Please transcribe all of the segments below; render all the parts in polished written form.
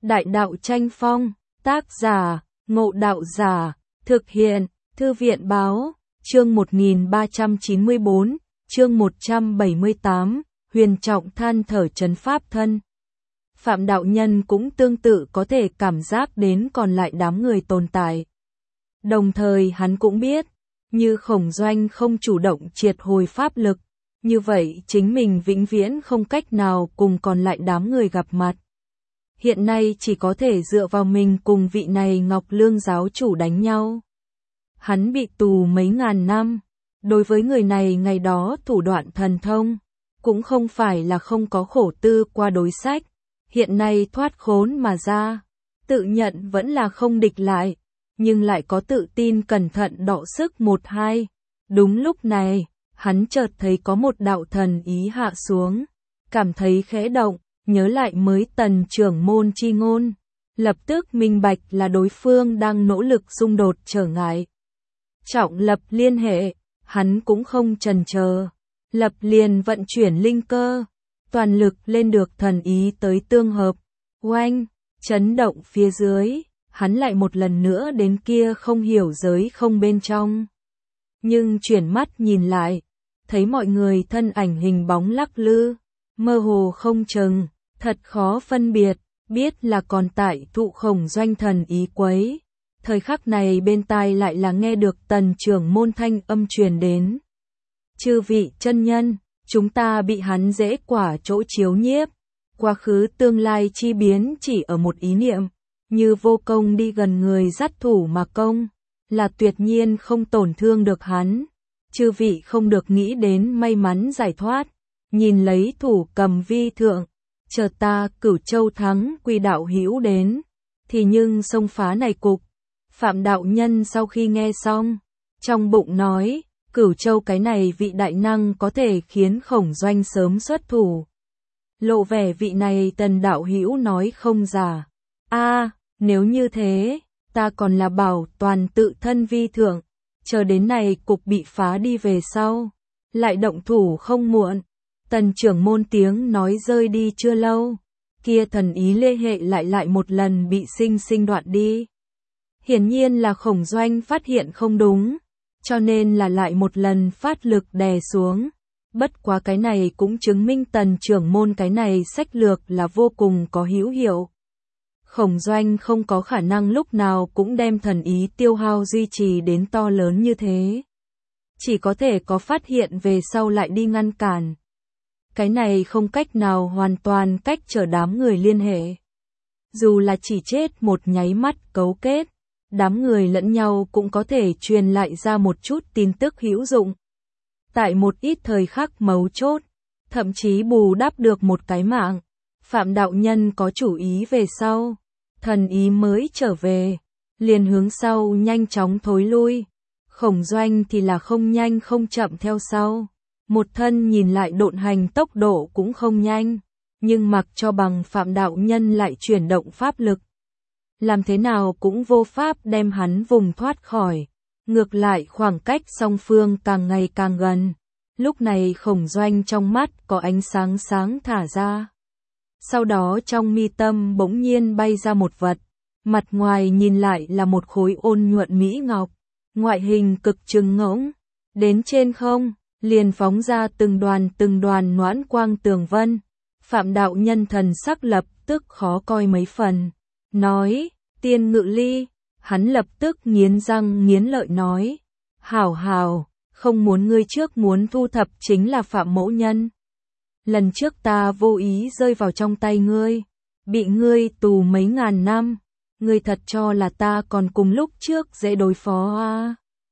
Đại đạo tranh phong, tác giả, Ngộ Đạo Giả, thực hiện, Thư viện báo, chương 1394, chương 178, Huyền Trọng than thở trấn pháp thân. Phạm đạo nhân cũng tương tự có thể cảm giác đến còn lại đám người tồn tại. Đồng thời hắn cũng biết, như Khổng Doanh không chủ động triệt hồi pháp lực, như vậy chính mình vĩnh viễn không cách nào cùng còn lại đám người gặp mặt. Hiện nay chỉ có thể dựa vào mình cùng vị này Ngọc Lương giáo chủ đánh nhau. Hắn bị tù mấy ngàn năm, đối với người này ngày đó thủ đoạn thần thông, cũng không phải là không có khổ tư qua đối sách, hiện nay thoát khốn mà ra, tự nhận vẫn là không địch lại, nhưng lại có tự tin cẩn thận đọ sức một hai. Đúng lúc này, hắn chợt thấy có một đạo thần ý hạ xuống, cảm thấy khẽ động, nhớ lại mới Tần trưởng môn chi ngôn, lập tức minh bạch là đối phương đang nỗ lực xung đột trở ngại. Trọng lập liên hệ, hắn cũng không chần chờ, lập liền vận chuyển linh cơ, toàn lực lên được thần ý tới tương hợp. Oanh, chấn động phía dưới, hắn lại một lần nữa đến kia không hiểu giới không bên trong. Nhưng chuyển mắt nhìn lại, thấy mọi người thân ảnh hình bóng lắc lư, mơ hồ không chừng, thật khó phân biệt, biết là còn tại thụ Khổng Doanh thần ý quấy. Thời khắc này bên tai lại là nghe được Tần trưởng môn thanh âm truyền đến. Chư vị chân nhân, chúng ta bị hắn dễ quả chỗ chiếu nhiếp, quá khứ tương lai chi biến chỉ ở một ý niệm, như vô công đi gần người dắt thủ mà công, là tuyệt nhiên không tổn thương được hắn. Chư vị không được nghĩ đến may mắn giải thoát, nhìn lấy thủ cầm vi thượng, chờ ta Cửu Châu thắng Quy đạo hữu đến, thì nhưng xông phá này cục. Phạm đạo nhân sau khi nghe xong, trong bụng nói, Cửu Châu cái này vị đại năng có thể khiến Khổng Doanh sớm xuất thủ. Lộ vẻ vị này Tần đạo hữu nói không giả. Nếu như thế, ta còn là bảo toàn tự thân vi thượng, chờ đến này cục bị phá đi về sau, lại động thủ không muộn. Tần trưởng môn tiếng nói rơi đi chưa lâu, kia thần ý lê hệ lại một lần bị sinh đoạn đi. Hiển nhiên là Khổng Doanh phát hiện không đúng, cho nên là lại một lần phát lực đè xuống. Bất quá cái này cũng chứng minh Tần trưởng môn cái này sách lược là vô cùng có hữu hiệu. Khổng Doanh không có khả năng lúc nào cũng đem thần ý tiêu hao duy trì đến to lớn như thế. Chỉ có thể có phát hiện về sau lại đi ngăn cản. Cái này không cách nào hoàn toàn cách trở đám người liên hệ. Dù là chỉ chết một nháy mắt cấu kết, đám người lẫn nhau cũng có thể truyền lại ra một chút tin tức hữu dụng. Tại một ít thời khắc mấu chốt, thậm chí bù đắp được một cái mạng. Phạm đạo nhân có chủ ý về sau, thần ý mới trở về, liền hướng sau nhanh chóng thối lui. Khổng Doanh thì là không nhanh không chậm theo sau, một thân nhìn lại độn hành tốc độ cũng không nhanh, nhưng mặc cho bằng Phạm đạo nhân lại chuyển động pháp lực. Làm thế nào cũng vô pháp đem hắn vùng thoát khỏi, ngược lại khoảng cách song phương càng ngày càng gần. Lúc này Khổng Doanh trong mắt có ánh sáng sáng thả ra. Sau đó trong mi tâm bỗng nhiên bay ra một vật, mặt ngoài nhìn lại là một khối ôn nhuận mỹ ngọc, ngoại hình cực trừng ngỗng, đến trên không, liền phóng ra từng đoàn noãn quang tường vân. Phạm đạo nhân thần sắc lập tức khó coi mấy phần, nói, Tiên Ngự Ly, hắn lập tức nghiến răng nghiến lợi nói, hảo, không muốn ngươi trước muốn thu thập chính là Phạm mẫu nhân. Lần trước ta vô ý rơi vào trong tay ngươi, bị ngươi tù mấy ngàn năm, ngươi thật cho là ta còn cùng lúc trước dễ đối phó à?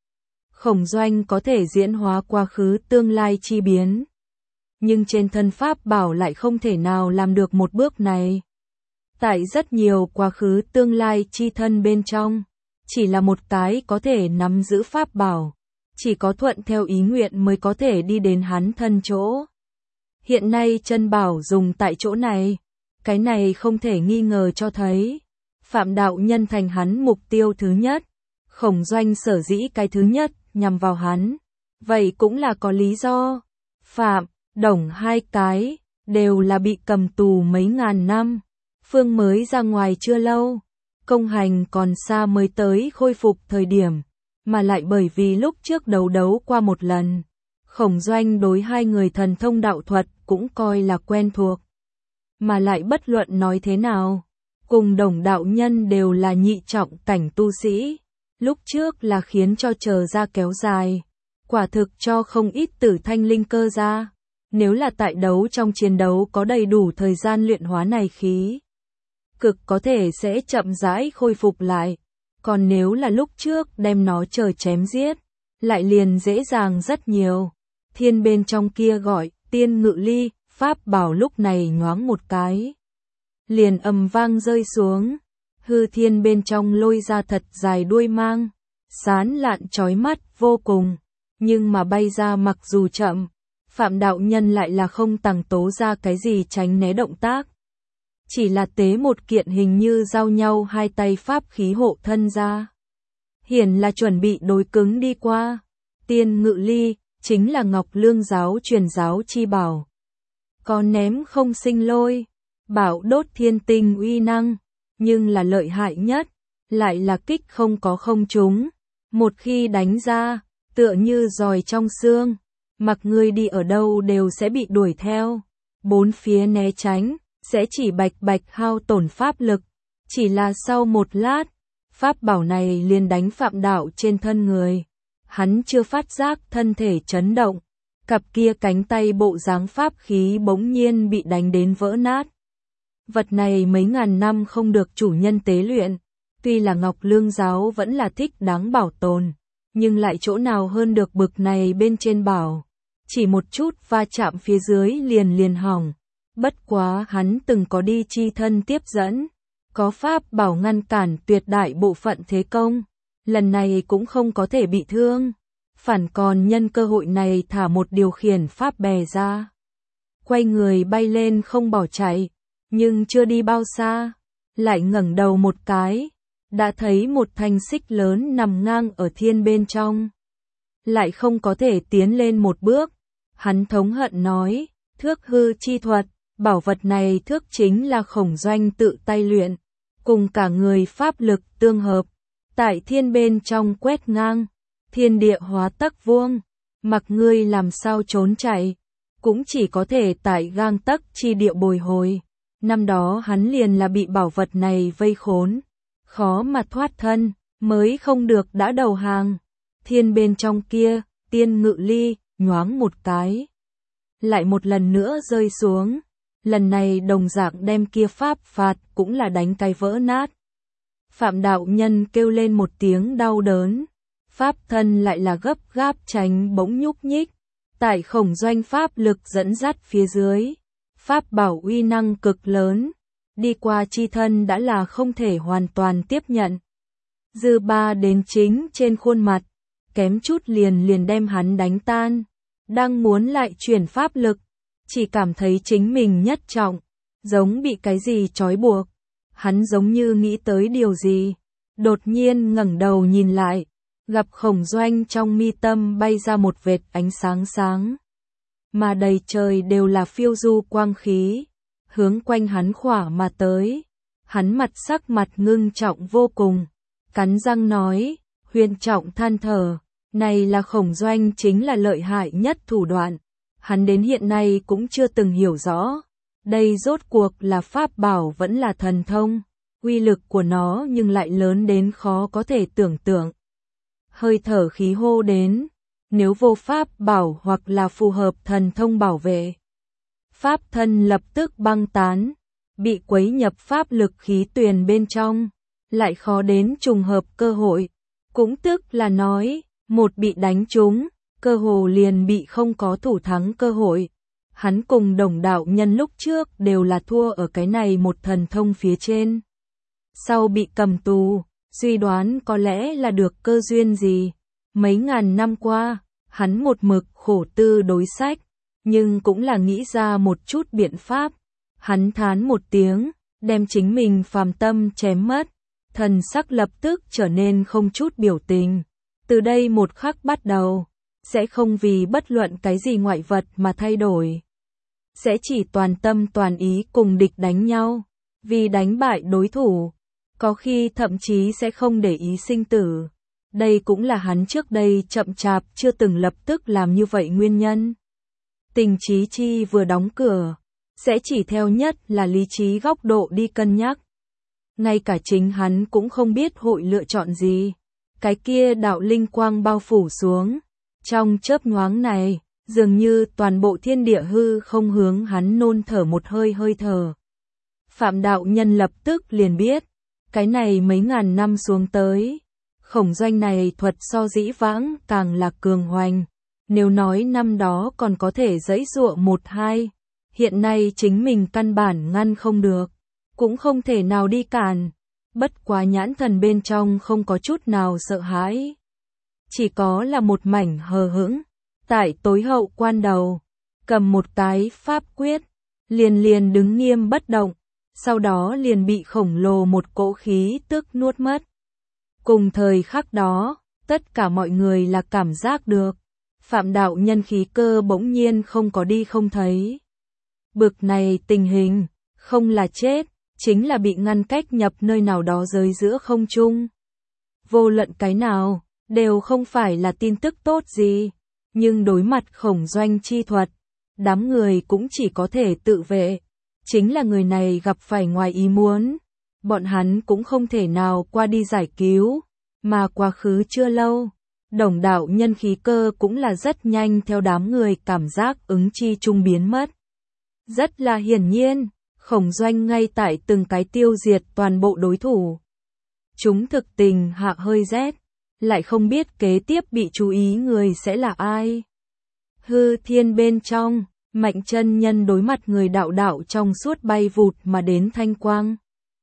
Khổng Doanh có thể diễn hóa quá khứ tương lai chi biến, nhưng trên thân pháp bảo lại không thể nào làm được một bước này. Tại rất nhiều quá khứ tương lai chi thân bên trong, chỉ là một cái có thể nắm giữ pháp bảo, chỉ có thuận theo ý nguyện mới có thể đi đến hắn thân chỗ. Hiện nay chân bảo dùng tại chỗ này, cái này không thể nghi ngờ cho thấy, Phạm đạo nhân thành hắn mục tiêu thứ nhất. Khổng Doanh sở dĩ cái thứ nhất nhằm vào hắn, vậy cũng là có lý do. Phạm, Đồng hai cái, đều là bị cầm tù mấy ngàn năm. Phương mới ra ngoài chưa lâu, công hành còn xa mới tới khôi phục thời điểm, mà lại bởi vì lúc trước đấu qua một lần, Khổng Doanh đối hai người thần thông đạo thuật cũng coi là quen thuộc. Mà lại bất luận nói thế nào, cùng Đồng đạo nhân đều là nhị trọng cảnh tu sĩ, lúc trước là khiến cho chờ ra kéo dài, quả thực cho không ít tử thanh linh cơ ra. Nếu là tại trong chiến đấu có đầy đủ thời gian luyện hóa này khí, cực có thể sẽ chậm rãi khôi phục lại, còn nếu là lúc trước đem nó chờ chém giết, lại liền dễ dàng rất nhiều. Thiên bên trong kia gọi, tiên ngự ly, pháp bảo lúc này nhoáng một cái, liền ầm vang rơi xuống, hư thiên bên trong lôi ra thật dài đuôi mang, sán lạn chói mắt vô cùng, nhưng mà bay ra mặc dù chậm, Phạm đạo nhân lại là không tàng tố ra cái gì tránh né động tác. Chỉ là tế một kiện hình như giao nhau hai tay pháp khí hộ thân ra. Hiển là chuẩn bị đối cứng đi qua. Tiên ngự ly, chính là Ngọc Lương giáo truyền giáo chi bảo. Có ném không sinh lôi, bảo đốt thiên tinh uy năng, nhưng là lợi hại nhất, lại là kích không có không trúng. Một khi đánh ra, tựa như giòi trong xương, mặc ngươi đi ở đâu đều sẽ bị đuổi theo. Bốn phía né tránh, sẽ chỉ bạch bạch hao tổn pháp lực. Chỉ là sau một lát, pháp bảo này liền đánh Phạm đạo trên thân người. Hắn chưa phát giác thân thể chấn động, cặp kia cánh tay bộ dáng pháp khí bỗng nhiên bị đánh đến vỡ nát. Vật này mấy ngàn năm không được chủ nhân tế luyện, tuy là Ngọc Lương giáo vẫn là thích đáng bảo tồn, nhưng lại chỗ nào hơn được bực này bên trên bảo. Chỉ một chút va chạm phía dưới liền hỏng. Bất quá hắn từng có đi chi thân tiếp dẫn, có pháp bảo ngăn cản tuyệt đại bộ phận thế công, lần này cũng không có thể bị thương, phản còn nhân cơ hội này thả một điều khiển pháp bè ra. Quay người bay lên không bỏ chạy, nhưng chưa đi bao xa, lại ngẩng đầu một cái, đã thấy một thanh xích lớn nằm ngang ở thiên bên trong. Lại không có thể tiến lên một bước, hắn thống hận nói, thước hư chi thuật. Bảo vật này thước chính là Khổng Doanh tự tay luyện, cùng cả người pháp lực tương hợp, tại thiên bên trong quét ngang, thiên địa hóa tắc vuông, mặc ngươi làm sao trốn chạy, cũng chỉ có thể tại gang tắc chi địa bồi hồi. Năm đó hắn liền là bị bảo vật này vây khốn, khó mà thoát thân, mới không được đã đầu hàng. Thiên bên trong kia, tiên ngự ly, nhoáng một cái, lại một lần nữa rơi xuống. Lần này đồng dạng đem kia pháp phạt cũng là đánh cái vỡ nát. Phạm đạo nhân kêu lên một tiếng đau đớn. Pháp thân lại là gấp gáp tránh bỗng nhúc nhích. Tại Khổng Doanh pháp lực dẫn dắt phía dưới. Pháp bảo uy năng cực lớn. Đi qua chi thân đã là không thể hoàn toàn tiếp nhận. Dư ba đến chính trên khuôn mặt. Kém chút liền đem hắn đánh tan. Đang muốn lại chuyển pháp lực. Chỉ cảm thấy chính mình nhất trọng, giống bị cái gì trói buộc. Hắn giống như nghĩ tới điều gì, đột nhiên ngẩng đầu nhìn lại, gặp Khổng Doanh trong mi tâm bay ra một vệt ánh sáng sáng. Mà đầy trời đều là phiêu du quang khí, hướng quanh hắn khỏa mà tới. Hắn mặt sắc mặt ngưng trọng vô cùng, cắn răng nói, huyền trọng than thở, này là Khổng Doanh chính là lợi hại nhất thủ đoạn. Hắn đến hiện nay cũng chưa từng hiểu rõ, đây rốt cuộc là pháp bảo vẫn là thần thông, uy lực của nó nhưng lại lớn đến khó có thể tưởng tượng. Hơi thở khí hô đến, nếu vô pháp bảo hoặc là phù hợp thần thông bảo vệ, pháp thân lập tức băng tán, bị quấy nhập pháp lực khí tuyền bên trong, lại khó đến trùng hợp cơ hội, cũng tức là nói, một bị đánh trúng, cơ hồ liền bị không có thủ thắng cơ hội. Hắn cùng Đồng đạo nhân lúc trước đều là thua ở cái này một thần thông phía trên. Sau bị cầm tù, suy đoán có lẽ là được cơ duyên gì. Mấy ngàn năm qua, hắn một mực khổ tư đối sách, nhưng cũng là nghĩ ra một chút biện pháp. Hắn thán một tiếng, đem chính mình phàm tâm chém mất, thần sắc lập tức trở nên không chút biểu tình. Từ đây một khắc bắt đầu, sẽ không vì bất luận cái gì ngoại vật mà thay đổi. Sẽ chỉ toàn tâm toàn ý cùng địch đánh nhau. vì đánh bại đối thủ, có khi thậm chí sẽ không để ý sinh tử. Đây cũng là hắn trước đây chậm chạp chưa từng lập tức làm như vậy nguyên nhân. Tình trí chi vừa đóng cửa, sẽ chỉ theo nhất là lý trí góc độ đi cân nhắc. Ngay cả chính hắn cũng không biết hội lựa chọn gì. Cái kia đạo linh quang bao phủ xuống. Trong chớp nhoáng này, dường như toàn bộ thiên địa hư không hướng hắn nôn thở một hơi hơi thở. Phạm đạo nhân lập tức liền biết, cái này mấy ngàn năm xuống tới, Khổng Doanh này thuật so dĩ vãng càng là cường hoành. Nếu nói năm đó còn có thể giãy giụa một hai, hiện nay chính mình căn bản ngăn không được, cũng không thể nào đi cản. Bất quá nhãn thần bên trong không có chút nào sợ hãi, chỉ có là một mảnh hờ hững. Tại tối hậu quan đầu, cầm một cái pháp quyết, liền đứng nghiêm bất động, sau đó liền bị khổng lồ một cỗ khí tức nuốt mất. Cùng thời khắc đó, tất cả mọi người là cảm giác được, Phạm đạo nhân khí cơ bỗng nhiên không có đi không thấy. Bực này tình hình, không là chết, chính là bị ngăn cách nhập nơi nào đó giới giữa không trung. Vô luận cái nào, đều không phải là tin tức tốt gì, nhưng đối mặt Khổng Doanh chi thuật, đám người cũng chỉ có thể tự vệ. Chính là người này gặp phải ngoài ý muốn, bọn hắn cũng không thể nào qua đi giải cứu, mà quá khứ chưa lâu, Đồng đạo nhân khí cơ cũng là rất nhanh theo đám người cảm giác ứng chi trung biến mất. Rất là hiển nhiên, Khổng Doanh ngay tại từng cái tiêu diệt toàn bộ đối thủ. Chúng thực tình hạ hơi rét, lại không biết kế tiếp bị chú ý người sẽ là ai. Hư thiên bên trong, Mạnh chân nhân đối mặt người đạo đạo trong suốt bay vụt mà đến thanh quang.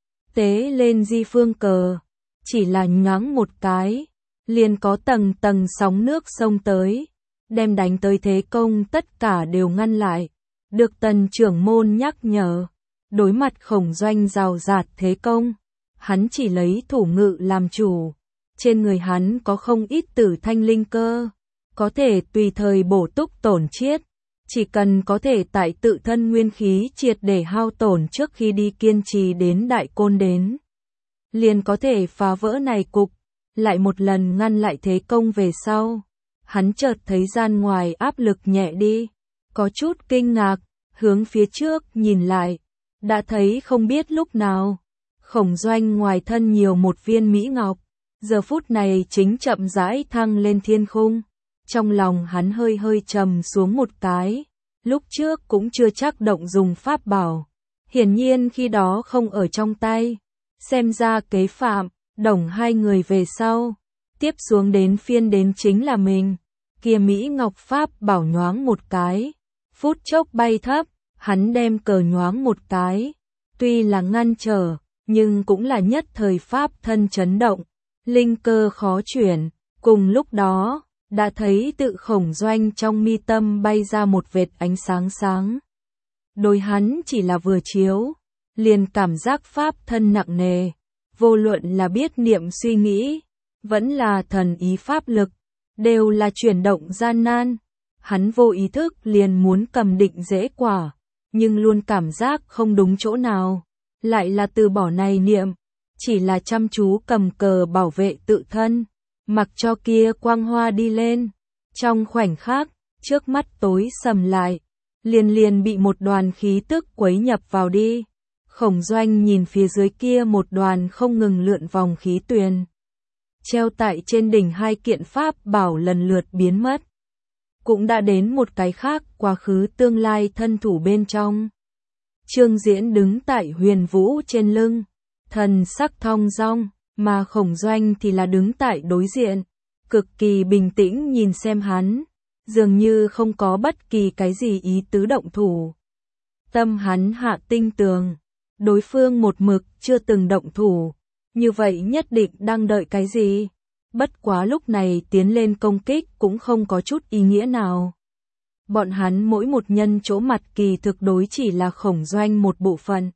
Tế lên di phương cờ, chỉ là nhoáng một cái, liền có tầng tầng sóng nước sông tới, đem đánh tới thế công tất cả đều ngăn lại. Được Tần trưởng môn nhắc nhở, đối mặt Khổng Doanh rào rạt thế công, hắn chỉ lấy thủ ngự làm chủ. Trên người hắn có không ít tử thanh linh cơ, có thể tùy thời bổ túc tổn chiết. Chỉ cần có thể tại tự thân nguyên khí triệt để hao tổn trước khi đi kiên trì đến đại côn đến, liền có thể phá vỡ này cục. Lại một lần ngăn lại thế công về sau, hắn chợt thấy gian ngoài áp lực nhẹ đi, có chút kinh ngạc, hướng phía trước nhìn lại, đã thấy không biết lúc nào, Khổng Doanh ngoài thân nhiều một viên mỹ ngọc, giờ phút này chính chậm rãi thăng lên thiên khung. Trong lòng hắn hơi hơi trầm xuống một cái, lúc trước cũng chưa chắc động dùng pháp bảo, hiển nhiên khi đó không ở trong tay, xem ra kế Phạm, Đồng hai người về sau, tiếp xuống đến phiên đến chính là mình, kia Mỹ Ngọc pháp bảo nhoáng một cái, phút chốc bay thấp, hắn đem cờ nhoáng một cái, tuy là ngăn trở, nhưng cũng là nhất thời pháp thân chấn động, linh cơ khó chuyển, cùng lúc đó, đã thấy tự Khổng Doanh trong mi tâm bay ra một vệt ánh sáng sáng. Đối hắn chỉ là vừa chiếu, liền cảm giác pháp thân nặng nề, vô luận là biết niệm suy nghĩ, vẫn là thần ý pháp lực, đều là chuyển động gian nan. Hắn vô ý thức liền muốn cầm định dễ quả, nhưng luôn cảm giác không đúng chỗ nào, lại là từ bỏ này niệm, chỉ là chăm chú cầm cờ bảo vệ tự thân, mặc cho kia quang hoa đi lên. Trong khoảnh khắc, trước mắt tối sầm lại, liền bị một đoàn khí tức quấy nhập vào đi. Khổng Doanh nhìn phía dưới kia một đoàn không ngừng lượn vòng khí tuyền, treo tại trên đỉnh hai kiện pháp bảo lần lượt biến mất. Cũng đã đến một cái khác quá khứ tương lai thân thủ bên trong. Trương Diễn đứng tại Huyền Vũ trên lưng, thần sắc thong dong, mà Khổng Doanh thì là đứng tại đối diện, cực kỳ bình tĩnh nhìn xem hắn, dường như không có bất kỳ cái gì ý tứ động thủ. Tâm hắn hạ tinh tường, đối phương một mực chưa từng động thủ, như vậy nhất định đang đợi cái gì. Bất quá lúc này tiến lên công kích cũng không có chút ý nghĩa nào. Bọn hắn mỗi một nhân chỗ mặt kỳ thực đối chỉ là Khổng Doanh một bộ phận,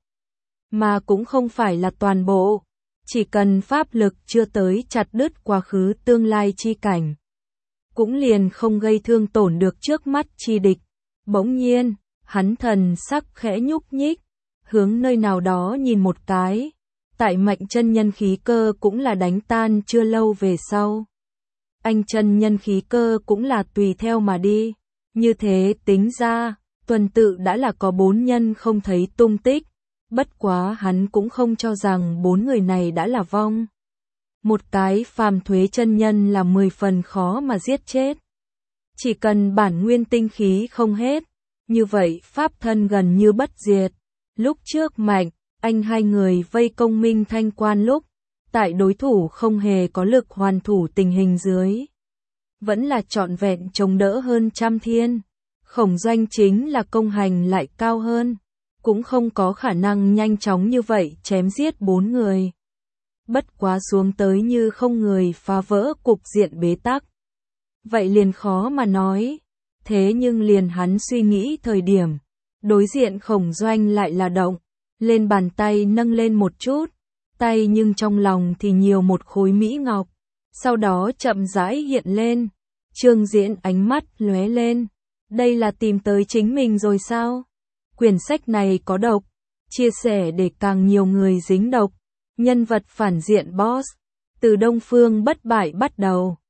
mà cũng không phải là toàn bộ. Chỉ cần pháp lực chưa tới chặt đứt quá khứ tương lai chi cảnh, cũng liền không gây thương tổn được trước mắt chi địch. Bỗng nhiên, hắn thần sắc khẽ nhúc nhích, hướng nơi nào đó nhìn một cái. Tại Mạnh chân nhân khí cơ cũng là đánh tan chưa lâu về sau. Anh chân nhân khí cơ cũng là tùy theo mà đi. Như thế tính ra, tuần tự đã là có 4 nhân không thấy tung tích. Bất quá hắn cũng không cho rằng 4 người này đã là vong. Một cái phàm thuế chân nhân là 10 phần khó mà giết chết. Chỉ cần bản nguyên tinh khí không hết, như vậy pháp thân gần như bất diệt. Lúc trước Mạnh, anh hai người vây công Minh Thanh Quan lúc, tại đối thủ không hề có lực hoàn thủ tình hình dưới. Vẫn là trọn vẹn chống đỡ hơn trăm thiên. Khổng Doanh chính là công hành lại cao hơn, cũng không có khả năng nhanh chóng như vậy chém giết 4 người. Bất quá xuống tới như không người phá vỡ cục diện bế tắc. Vậy liền khó mà nói. Thế nhưng liền hắn suy nghĩ thời điểm, đối diện Khổng Doanh lại là động, lên bàn tay nâng lên một chút, tay nhưng trong lòng thì nhiều một khối mỹ ngọc, sau đó chậm rãi hiện lên. Trương Diễn ánh mắt lóe lên, đây là tìm tới chính mình rồi sao? Quyển sách này có độc, chia sẻ để càng nhiều người dính độc. Nhân vật phản diện boss, từ Đông Phương bất bại bắt đầu.